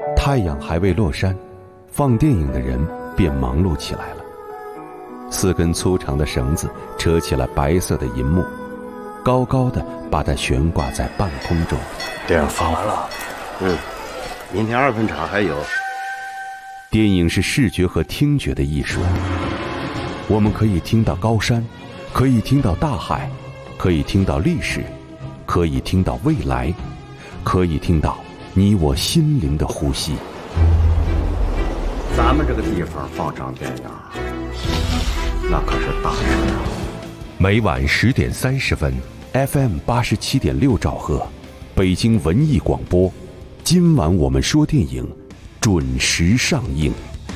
太阳还未落山，放电影的人便忙碌起来了。4根粗长的绳子扯起了白色的银幕，高高的把它悬挂在半空中。 电影放完了， 明天2分场还有。 电影是视觉和听觉的艺术，我们可以听到高山，可以听到大海，可以听到历史，可以听到未来，可以听到你我心灵的呼吸。 咱们这个地方放场电影，那可是大事啊！ 每晚10点30分 ，FM 87.6兆赫，北京文艺广播。今晚我们说电影，准时上映。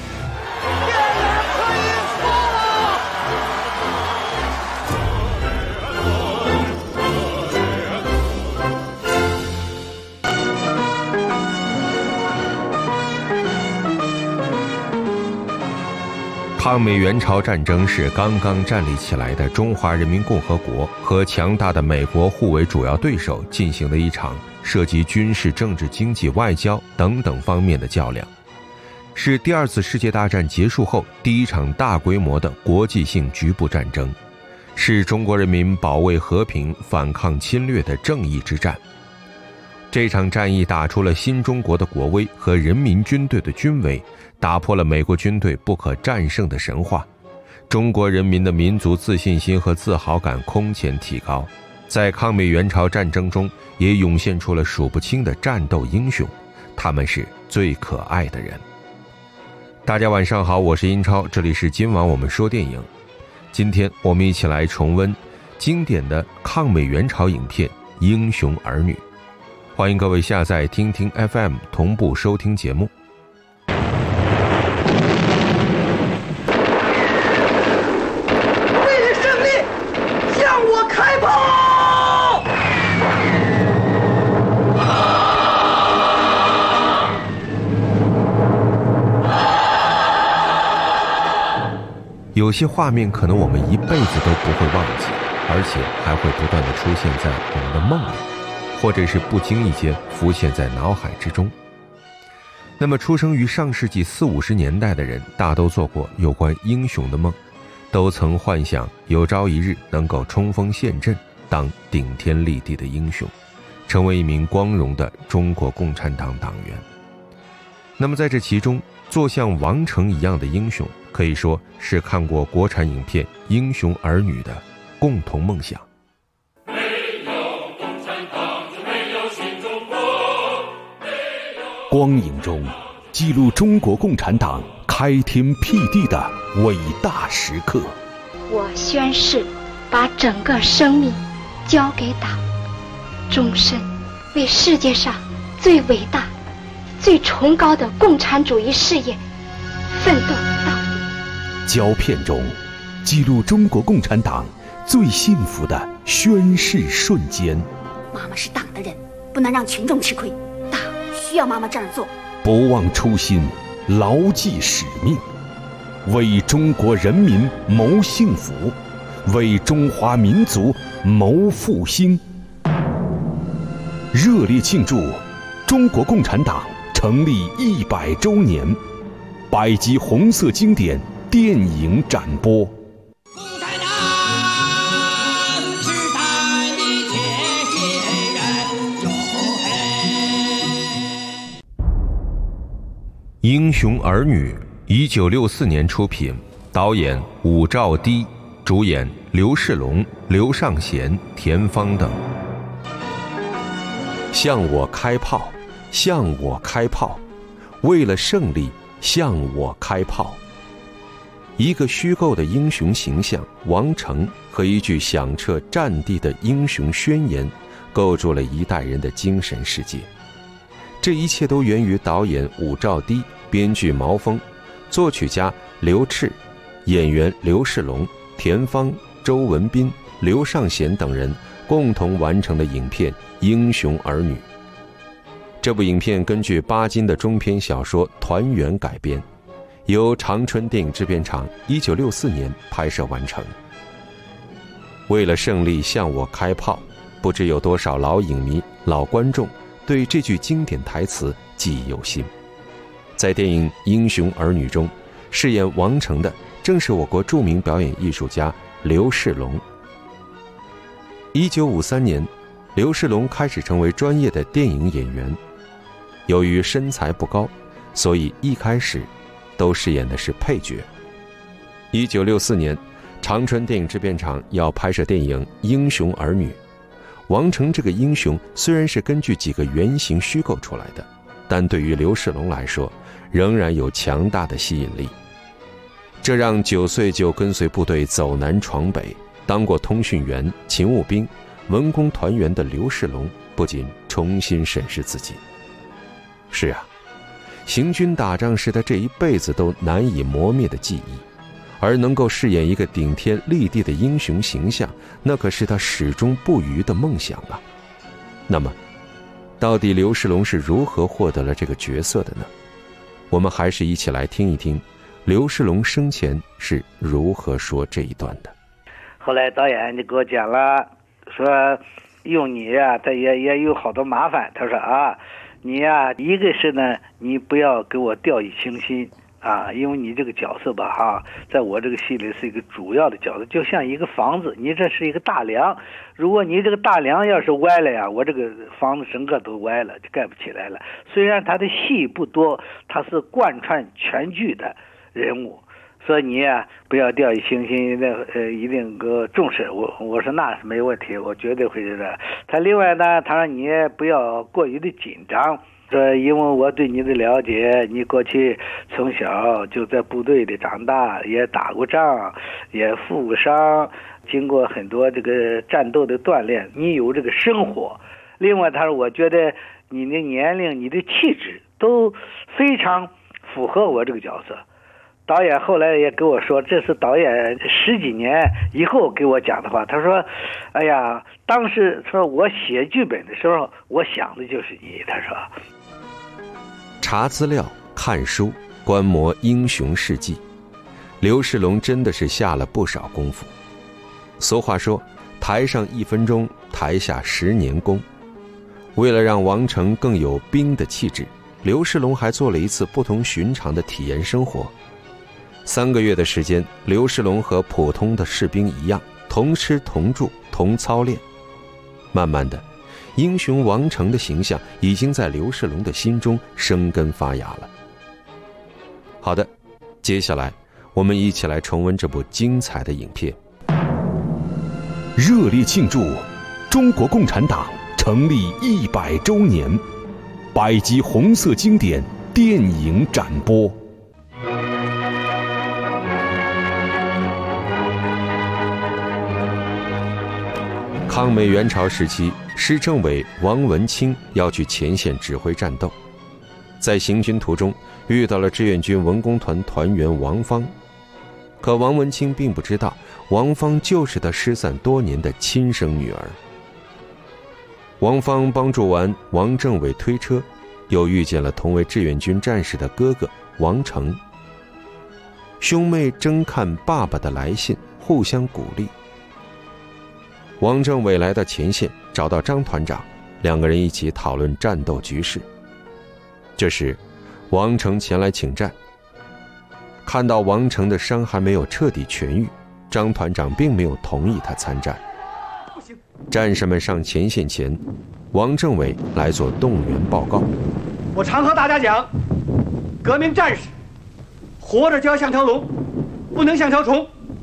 抗美援朝战争是刚刚站立起来的中华人民共和国和强大的美国互为主要对手进行的一场涉及军事、政治、经济、外交等等方面的较量，是第2次世界大战结束后第一场大规模的国际性局部战争，是中国人民保卫和平、反抗侵略的正义之战。这场战役打出了新中国的国威和人民军队的军威，打破了美国军队不可战胜的神话，中国人民的民族自信心和自豪感空前提高。在抗美援朝战争中也涌现出了数不清的战斗英雄，他们是最可爱的人。大家晚上好，我是英超，这里是今晚我们说电影。今天我们一起来重温经典的抗美援朝影片《英雄儿女》，欢迎各位下载听听 FM 同步收听节目。 为了胜利，向我开炮！ 有些画面可能我们一辈子都不会忘记，而且还会不断地出现在我们的梦里，或者是不经意间浮现在脑海之中。那么出生于上世纪40、50年代的人，大都做过有关英雄的梦，都曾幻想有朝一日能够冲锋陷阵，当顶天立地的英雄，成为一名光荣的中国共产党党员。那么在这其中，做像王成一样的英雄，可以说是看过国产影片《英雄儿女》的共同梦想。 没有共产党就没有新中国， 光影中记录中国共产党开天辟地的伟大时刻。 我宣誓把整个生命交给党，终身为世界上最伟大、最崇高的共产主义事业奋斗到底。 胶片中记录中国共产党最幸福的宣誓瞬间。 妈妈是党的人，不能让群众吃亏，党需要妈妈这样做。 不忘初心，牢记使命，为中国人民谋幸福，为中华民族谋复兴。热烈庆祝中国共产党成立100周年，100集红色经典电影展播。 共产党时代的铁血人哟嘿！ 英雄儿女1964年出品，导演武曌氐，主演刘世龙、刘尚贤、田芳等。 向我开炮，向我开炮，为了胜利，向我开炮。一个虚构的英雄形象王成和一句响彻战地的英雄宣言，构筑了一代人的精神世界。这一切都源于导演武曌氐、编剧毛峰、作曲家刘炽、演员刘世龙、田芳、周文彬、刘尚贤等人共同完成的影片《英雄儿女》。这部影片根据巴金的中篇小说《团圆》改编，由长春电影制片厂1964年拍摄完成。为了胜利向我开炮，不知有多少老影迷、老观众对这句经典台词记忆犹新。 在电影《英雄儿女》中，饰演王成的正是我国著名表演艺术家刘世龙。1953年，刘世龙开始成为专业的电影演员。由于身材不高，所以一开始都饰演的是配角。1964年，长春电影制片厂要拍摄电影《英雄儿女》，王成这个英雄虽然是根据几个原型虚构出来的，但对于刘世龙来说，仍然有强大的吸引力。这让9岁就跟随部队走南闯北，当过通讯员、勤务兵、文工团员的刘世龙不仅重新审视自己。是啊，行军打仗时的这一辈子都难以磨灭的记忆，而能够饰演一个顶天立地的英雄形象，那可是他始终不渝的梦想啊。那么，到底刘世龙是如何获得了这个角色的呢？我们还是一起来听一听刘世龙生前是如何说这一段的。 后来导演就给我讲了，说用你呀，他也有好多麻烦。他说啊，你呀，一个是呢，你不要给我掉以轻心啊，因为你这个角色吧哈，在我这个戏里是一个主要的角色，就像一个房子，你这是一个大梁，如果你这个大梁要是歪了呀，我这个房子整个都歪了，就盖不起来了。虽然他的戏不多，他是贯穿全剧的人物，所以你呀不要掉以轻心，一定给我重视。我说那是没问题，我绝对会是的。他另外呢，他说你也不要过于的紧张。说因为我对你的了解，你过去从小就在部队里长大，也打过仗，也负过伤，经过很多这个战斗的锻炼，你有这个生活。另外他说我觉得你的年龄、你的气质都非常符合我这个角色。导演后来也跟我说，这是导演10几年以后给我讲的话。他说哎呀，当时说我写剧本的时候，我想的就是你。他说查资料、看书、观摩英雄事迹，刘世龙真的是下了不少功夫。俗话说，台上1分钟，台下10年功。为了让王成更有兵的气质，刘世龙还做了一次不同寻常的体验生活。3个月的时间，刘世龙和普通的士兵一样，同吃同住同操练。慢慢的，英雄王成的形象已经在刘世龙的心中生根发芽了。好的，接下来我们一起来重温这部精彩的影片。 热烈庆祝中国共产党成立100周年，100集红色经典电影展播。 抗美援朝时期，师政委王文清要去前线指挥战斗，在行军途中遇到了志愿军文工团团员王芳，可王文清并不知道王芳就是他失散多年的亲生女儿。王芳帮助完王政委推车，又遇见了同为志愿军战士的哥哥王成，兄妹争看爸爸的来信，互相鼓励。王政委来到前线，找到张团长，2个人一起讨论战斗局势。这时王成前来请战，看到王成的伤还没有彻底痊愈，张团长并没有同意他参战。战士们上前线前，王政委来做动员报告。 我常和大家讲，革命战士活着就要像条龙，不能像条虫。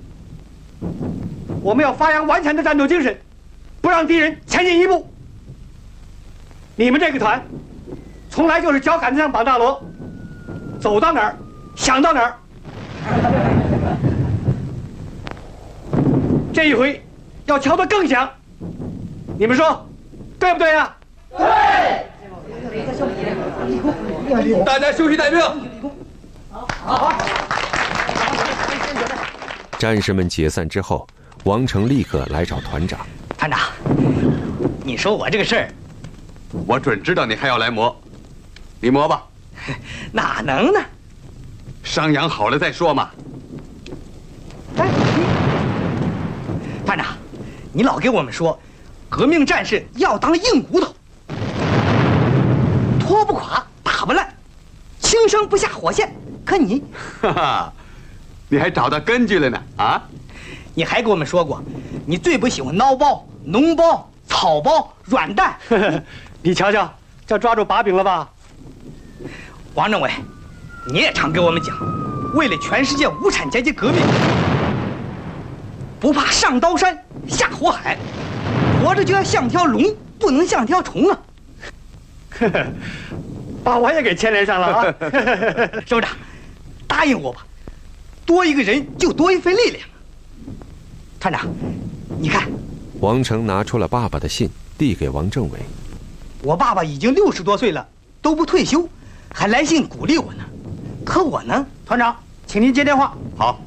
我们要发扬顽强的战斗精神，不让敌人前进一步。你们这个团从来就是脚杆子上绑大锣，走到哪儿想到哪儿。这一回要敲得更响，你们说对不对呀？对。 大家休息待命。 好。 战士们解散之后，王成立刻来找团长。 团长，你说我这个事儿， 我准知道你还要来磨，你磨吧。 哪能呢？ 伤养好了再说嘛。 哎，团长，你老给我们说，革命战士要当硬骨头，拖不垮，打不烂，轻生不下火线。可你， 哈哈，你还找到根据了呢啊！ 你还跟我们说过，你最不喜欢孬包、脓包、草包、软蛋。 你瞧瞧，这抓住把柄了吧？ 王政委，你也常给我们讲，为了全世界无产阶级革命，不怕上刀山下火海，活着就要像条龙，不能像条虫啊！ 把我也给牵连上了啊！ 首长，答应我吧，多一个人就多一份力量。团长，你看， 王成拿出了爸爸的信，递给王政委。 我爸爸已经60多岁了，都不退休，还来信鼓励我呢。可我呢， 团长，请您接电话。 好。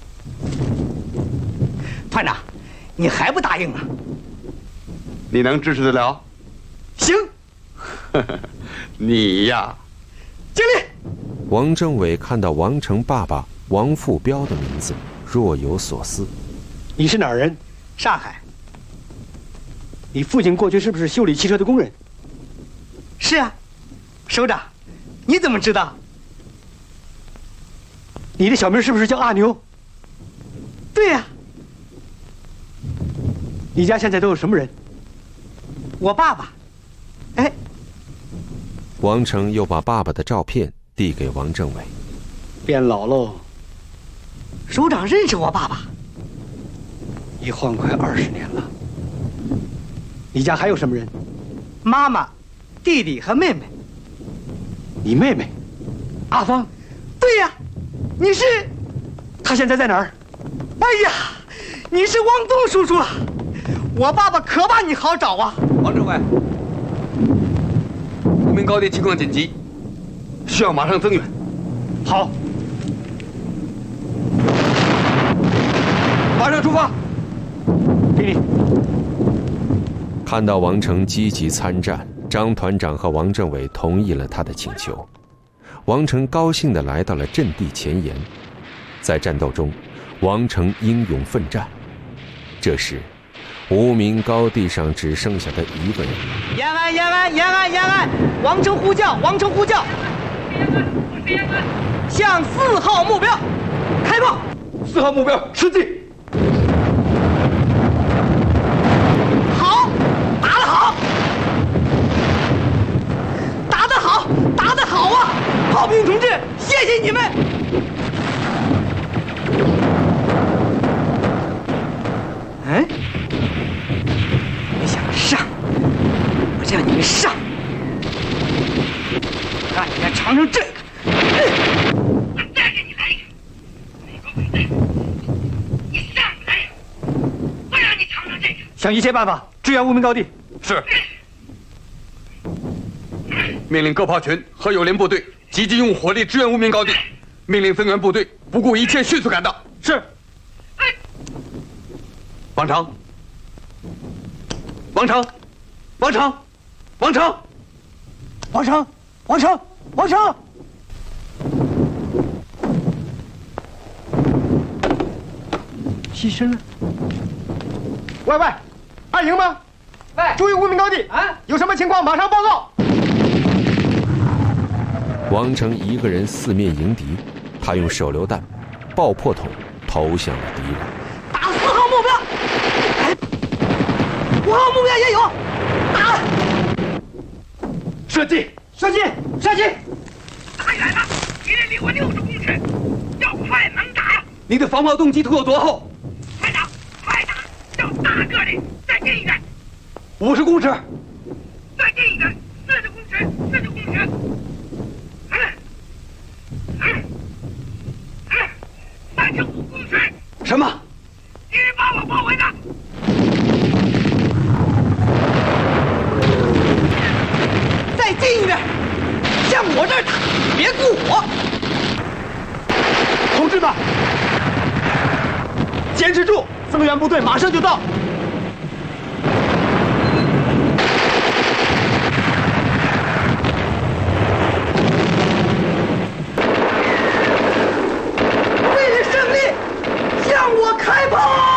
团长，你还不答应啊？ 你能支持得了？ 行。 你呀， 经理。 王政委看到王成爸爸王富彪的名字，若有所思。 你是哪儿人？ 上海。 你父亲过去是不是修理汽车的工人？ 是啊。首长，你怎么知道？ 你的小名是不是叫阿牛？ 对呀。 你家现在都有什么人？ 我爸爸。哎。 王成又把爸爸的照片递给王政委。 变老喽。 首长认识我爸爸？ 一晃快20年了。你家还有什么人？ 妈妈、弟弟和妹妹。 你妹妹，阿芳？ 对呀。你是？ 她现在在哪儿？ 哎呀，你是汪东叔叔啊！我爸爸可把你好找啊！ 王政委，无名高地情况紧急，需要马上增援。 好， 马上出发。 给你。 看到王成积极参战，张团长和王政委同意了他的请求。王成高兴地来到了阵地前沿，在战斗中，王成英勇奋战。这时，无名高地上只剩下他一个人。 延安，延安，延安，延安！王成呼叫，王成呼叫！向4号目标开炮 ！4号目标吃击！ 好，打得好！打得好，打得好啊！炮兵同志，谢谢你们！哎，你们想上，我让你们上，让你们尝尝这个。 我再给你来一个，美国鬼子，你上来，我让你尝尝这个。 想一切办法支援无名高地。 是。命令各炮群和友邻部队积极用火力支援无名高地。命令增援部队不顾一切迅速赶到。 是。 王成，王成，王成，王成， 王成，王成，王成！牺牲了。喂，二营吗？ 喂， 注意无名高地啊！有什么情况马上报告。 王成一个人四面迎敌，他用手榴弹、爆破筒投向了敌人。 打4号目标，5号目标也有，打！ 射击！射击！射击！ 太远了，敌人离我60公尺，要快能打。 你的防炮动机图有多厚？ 排长，快打！要大个的，再近一点。 50公尺。 再近一点，40公尺，40公尺。35公尺。 什么？ 敌人把我包围了。 再近一点，向我这儿打，别顾我。 同志们，坚持住，增援部队马上就到。 为了胜利，向我开炮！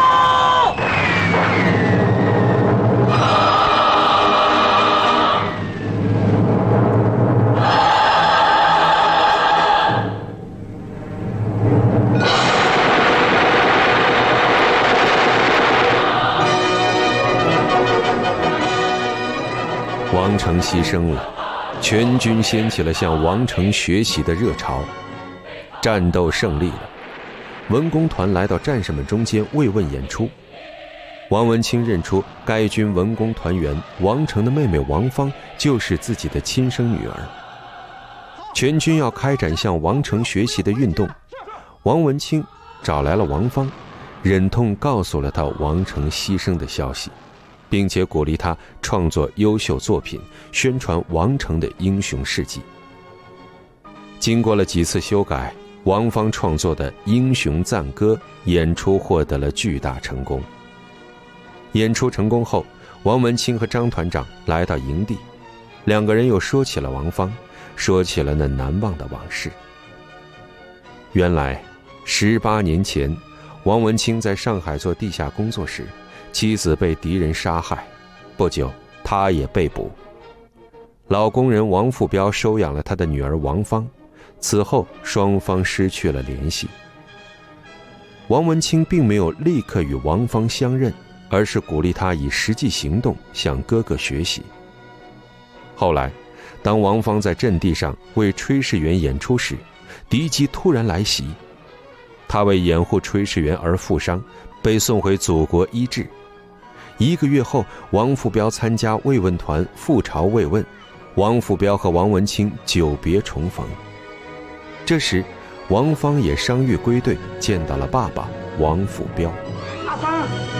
成牺牲了，全军掀起了向王成学习的热潮。战斗胜利了，文工团来到战士们中间慰问演出。王文清认出该军文工团员王成的妹妹王芳就是自己的亲生女儿。全军要开展向王成学习的运动，王文清找来了王芳，忍痛告诉了他王成牺牲的消息，并且鼓励他创作优秀作品，宣传王成的英雄事迹。经过了几次修改，王芳创作的《英雄赞歌》演出获得了巨大成功。演出成功后，王文清和张团长来到营地，两个人又说起了王芳，说起了那难忘的往事。原来18年前，王文清在上海做地下工作时，妻子被敌人杀害，不久他也被捕。老工人王富彪收养了他的女儿王芳，此后双方失去了联系。王文清并没有立刻与王芳相认，而是鼓励他以实际行动向哥哥学习。后来当王芳在阵地上为炊事员演出时，敌机突然来袭，他为掩护炊事员而负伤，被送回祖国医治。1个月后，王富彪参加慰问团赴朝慰问，王富彪和王文清久别重逢。这时王芳也伤愈归队，见到了爸爸王富彪。 阿芳，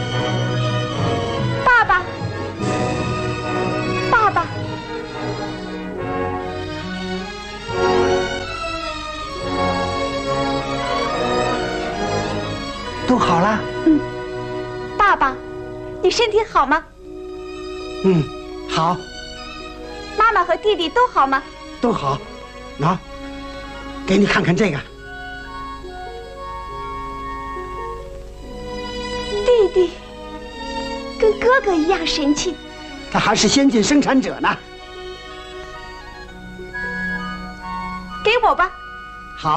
爸爸，爸爸， 都好了。 爸爸，你身体好吗？ 好。 妈妈和弟弟都好吗？ 都好。喏，给你看看这个。 弟弟跟哥哥一样神气， 他还是先进生产者呢。 给我吧。 好。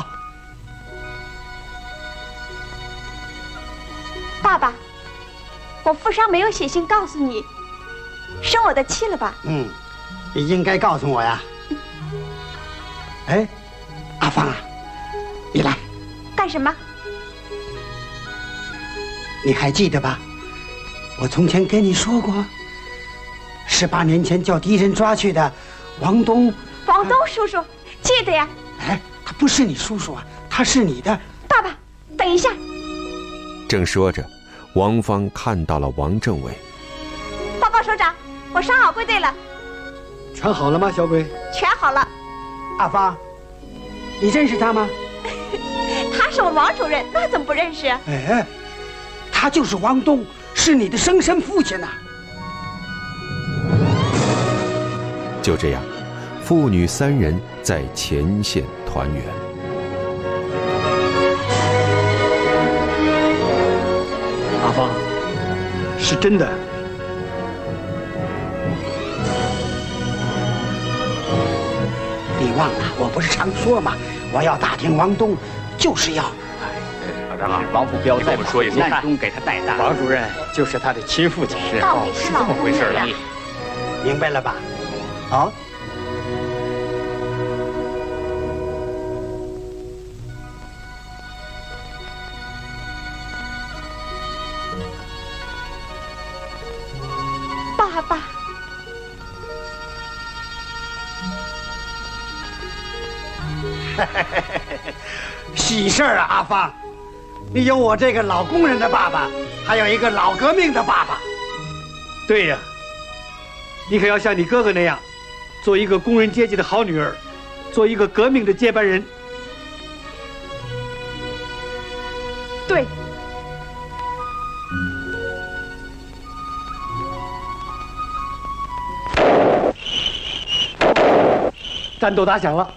爸爸，我负伤没有写信告诉你，生我的气了吧？ 你应该告诉我呀。哎，阿芳啊，你来。 干什么？ 你还记得吧？我从前跟你说过，18年前叫敌人抓去的王东。 王东叔叔，记得呀。 哎，他不是你叔叔啊，他是你的爸爸。等一下。 正说着，王芳看到了王政委。 报告首长，我伤好归队了。 全好了吗，小鬼？ 全好了。 阿芳，你认识他吗？ 他是我王主任，那怎么不认识？ 哎，他就是王东，是你的生身父亲呐。 就这样，父女3人在前线团圆。 阿芳，是真的。 你忘了，我不是常说吗？我要打听王东，就是要。 王富彪在我们说一说， 难中给他带大。 王主任就是他的亲父亲。 到底是老回事了。 明白了吧？好。 爸爸。 喜事儿啊，阿芳！你有我这个老工人的爸爸，还有一个老革命的爸爸。 对呀，你可要像你哥哥那样，做一个工人阶级的好女儿，做一个革命的接班人。 对。 战斗打响了。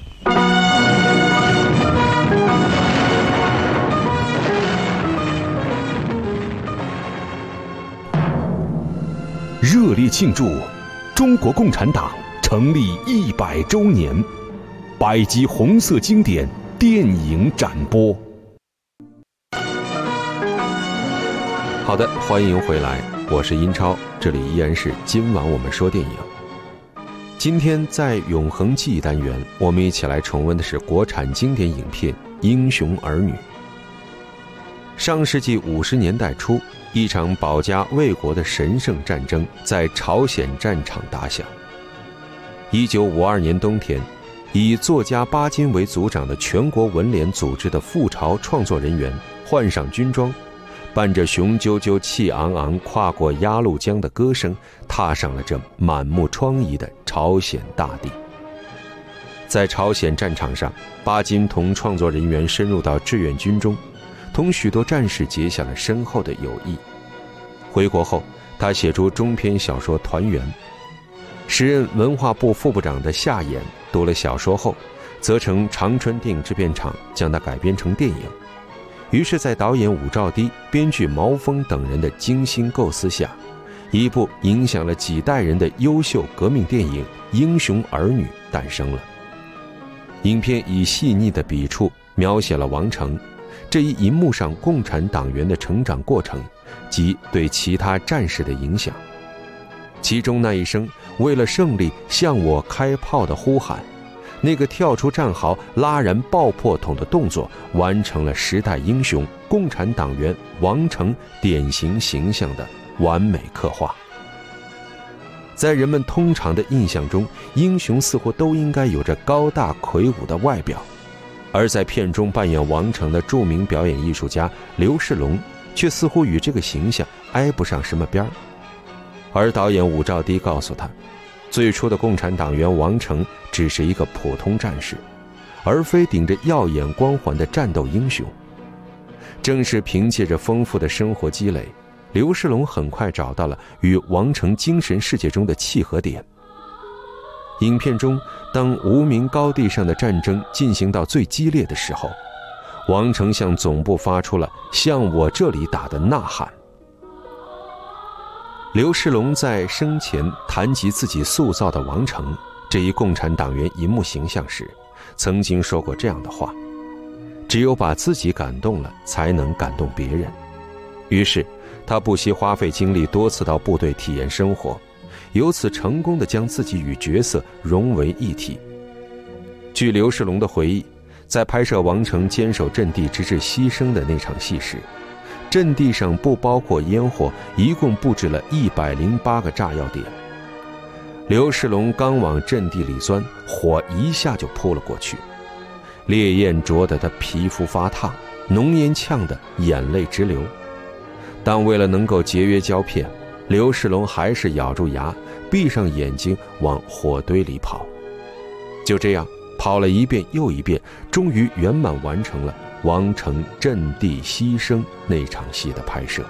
热烈庆祝中国共产党成立100周年，8集红色经典电影展播。 好的，欢迎回来，我是英超，这里依然是今晚我们说电影。 今天在永恒记忆单元，我们一起来重温的是国产经典影片《英雄儿女》。上世纪50年代初，一场保家卫国的神圣战争在朝鲜战场打响。1952年冬天，以作家巴金为组长的全国文联组织的赴朝创作人员换上军装，伴着雄赳赳气昂昂跨过鸭绿江的歌声，踏上了这满目疮痍的朝鲜大地。在朝鲜战场上，巴金同创作人员深入到志愿军中，同许多战士结下了深厚的友谊。回国后，他写出中篇小说《团圆》。时任文化部副部长的夏衍读了小说后，责成长春电影制片厂将它改编成电影。于是在导演武曌氐、编剧毛峰等人的精心构思下，一部影响了几代人的优秀革命电影《英雄儿女》诞生了。影片以细腻的笔触描写了王成这一银幕上共产党员的成长过程及对其他战士的影响。其中那一声为了胜利向我开炮的呼喊，那个跳出战壕拉燃爆破筒的动作，完成了时代英雄共产党员王成典型形象的完美刻画。在人们通常的印象中，英雄似乎都应该有着高大魁梧的外表，而在片中扮演王成的著名表演艺术家刘世龙却似乎与这个形象挨不上什么边儿。而导演武曌氐告诉他，最初的共产党员王成只是一个普通战士，而非顶着耀眼光环的战斗英雄。正是凭借着丰富的生活积累，刘世龙很快找到了与王成精神世界中的契合点。影片中，当无名高地上的战争进行到最激烈的时候，王成向总部发出了向我这里打的呐喊。刘世龙在生前谈及自己塑造的王成这一共产党员银幕形象时，曾经说过这样的话：只有把自己感动了，才能感动别人。于是他不惜花费精力多次到部队体验生活，由此成功地将自己与角色融为一体。据刘世龙的回忆，在拍摄王成坚守阵地直至牺牲的那场戏时，阵地上不包括烟火，一共布置了108个炸药点。刘世龙刚往阵地里钻，火一下就扑了过去，烈焰灼得他皮肤发烫，浓烟呛得眼泪直流。但为了能够节约胶片，刘世龙还是咬住牙，闭上眼睛往火堆里跑。就这样跑了一遍又一遍，终于圆满完成了王成阵地牺牲那场戏的拍摄。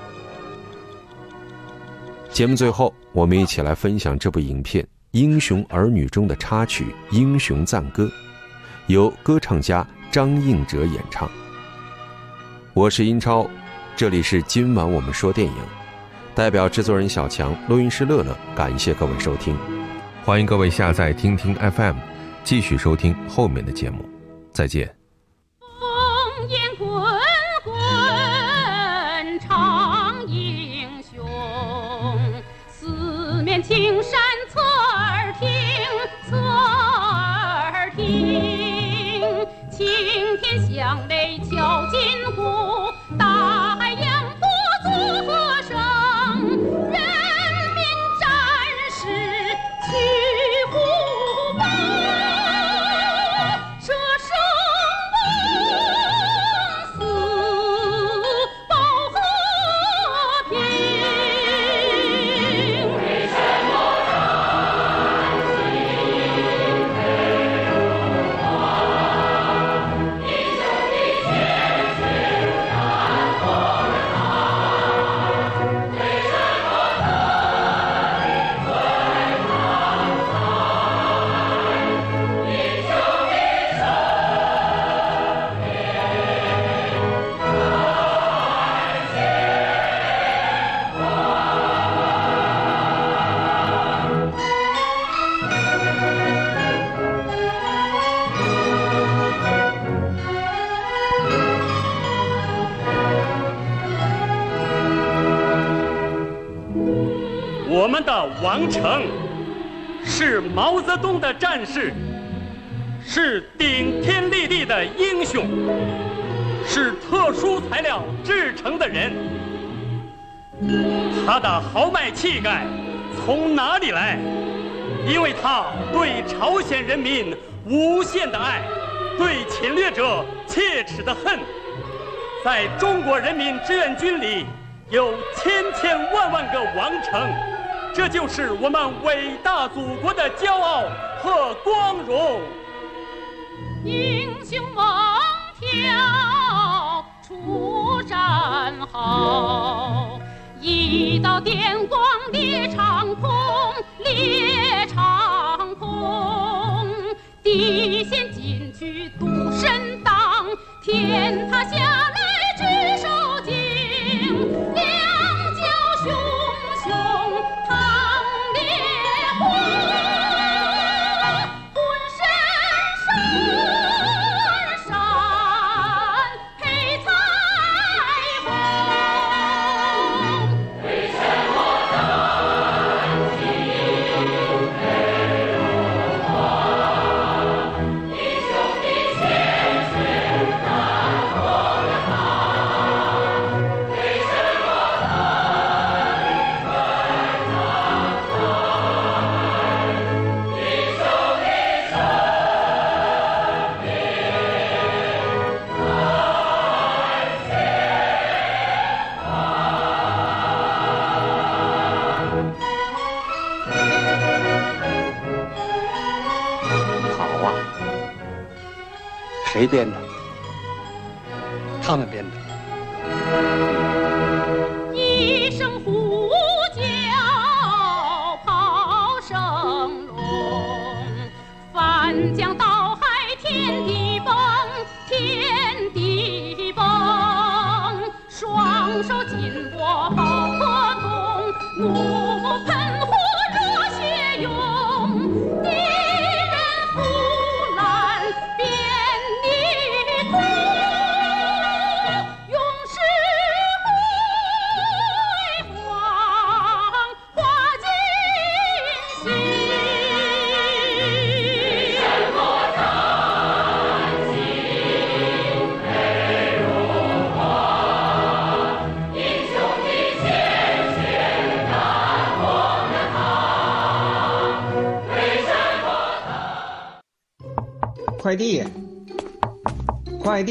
节目最后，我们一起来分享这部影片《英雄儿女》中的插曲《英雄赞歌》，由歌唱家张应哲演唱。我是英超，这里是今晚我们说电影，代表制作人小强，录音师乐乐，感谢各位收听。 欢迎各位下载听听 FM， 继续收听后面的节目。再见。 烽烟滚滚唱英雄，四面青山侧耳听，侧耳听，青天响雷敲金鼓，大海扬波作歌声，人民战士去呼报，舍生忘死保和平。为什么战旗飞如花，英雄的鲜血染红了它。为什么战雨最慷慨，英雄的生命感谢我们的王成是毛泽东的战士，是顶天立地的英雄，是特殊材料制成的人。他的豪迈气概从哪里来？因为他对朝鲜人民无限的爱，对侵略者切齿的恨。在中国人民志愿军里有千千万万个王成，这就是我们伟大祖国的骄傲和光荣。 英雄猛跳出战壕，一道电光裂长空，裂长空。地陷进去独身当，天塌下来只手惊。两脚熊熊淌烈火，浑身闪闪配彩虹。为什么战旗配荣华？英雄的鲜血染红了它。为什么他离开长海？英雄的生命在前好啊，谁编的？他们编的。 一声呼叫，炮声隆，翻江倒海，天地崩，天地崩。双手紧握爆破筒，怒目喷火热血涌。敌人腐烂遍泥土，勇士辉煌化进心。什么战旗配荣华？英雄的鲜血染红了它。为什么快递，快递！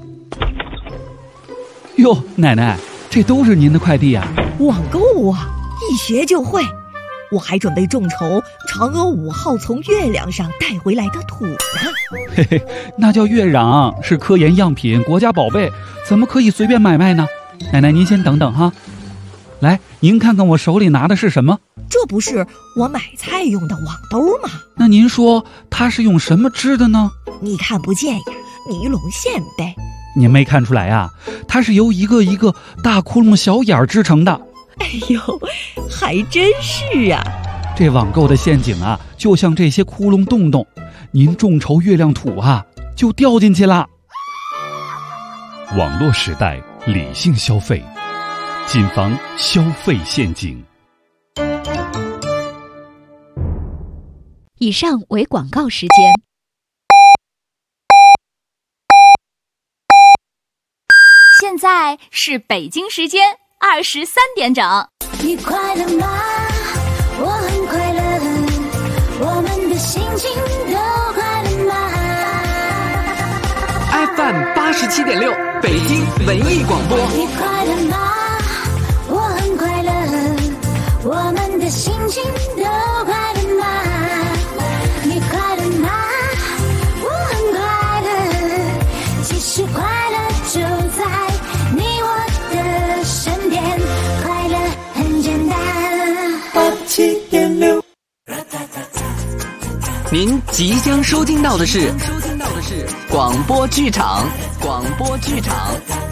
哟，奶奶，这都是您的快递啊！ 网购啊，一学就会。我还准备众筹嫦娥5号从月亮上带回来的土呢。 嘿嘿，那叫月壤，是科研样品，国家宝贝，怎么可以随便买卖呢？奶奶，您先等等哈。来，您看看我手里拿的是什么？ 这不是我买菜用的网兜吗？ 那您说它是用什么织的呢？ 你看不见呀，尼龙线呗。 您没看出来啊？它是由一个一个大窟窿小眼儿织成的。 哎呦，还真是啊！ 这网购的陷阱啊，就像这些窟窿洞洞，您众筹月亮土啊，就掉进去了。 网络时代，理性消费，谨防消费陷阱。 以上为广告时间。 现在是北京时间23点整。 你快乐吗？我很快乐，我们的心情都快乐吗 ？FM 87.6，北京文艺广播。 你快乐吗？我很快乐，我们的心情都快乐吗？你快乐吗？我很快乐，其实快乐就在你我的身边，快乐很简单。87.6， 您即将收听到的是广播剧场。